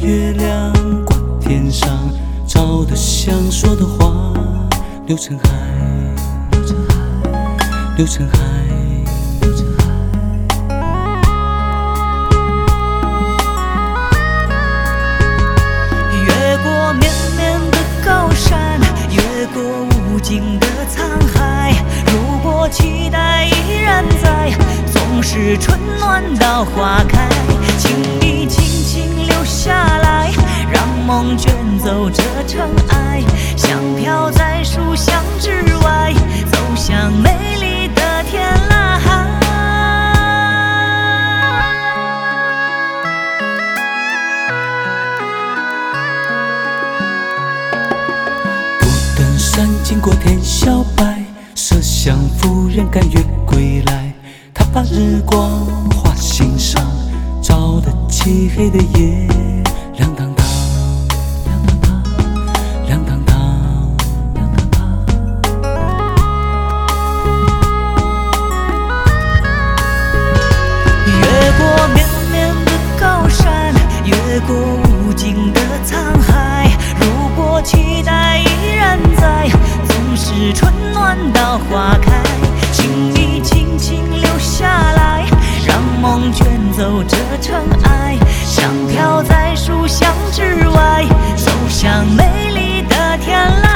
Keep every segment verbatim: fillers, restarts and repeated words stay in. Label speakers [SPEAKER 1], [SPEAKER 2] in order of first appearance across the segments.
[SPEAKER 1] 月亮挂天上，照得想说的话流成海，流成海，流成海。
[SPEAKER 2] 越过绵绵的高山，越过无尽的沧海，如果期待依然在，总是春暖到花开，请你轻轻留下来，让梦卷走这尘埃，像飘在书香之外，走向美丽的天籁。
[SPEAKER 1] 不等山经过天晓白，麝香夫人甘愿归来，她把日光画心上，照得漆黑的夜亮堂堂，亮堂堂，亮堂堂，亮堂堂。
[SPEAKER 2] 越过绵绵的高山，越过无尽的沧海，如果期待依然在，总是春暖到花开，请你轻轻留下来，让梦卷走这尘埃，像飘在书香之外，走向美丽的天籁。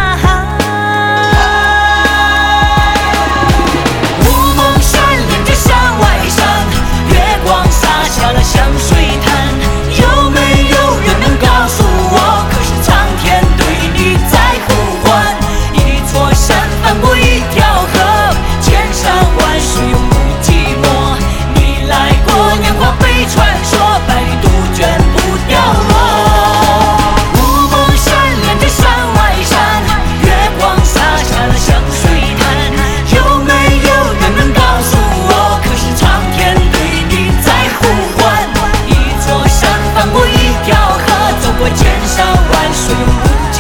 [SPEAKER 2] 雾梦闪亮着山外山，月光洒下了香水滩，有没有人能告诉我，可是苍天对你在呼唤？一座山翻过一条河，千山万水永不寂寞。你来过年华被传说，百里杜鹃不掉落。雾梦闪亮着山外山，月光洒下了香水滩，有没有人能告诉我，可是苍天对你在呼唤？一座山翻过一条河，走过千山万水永不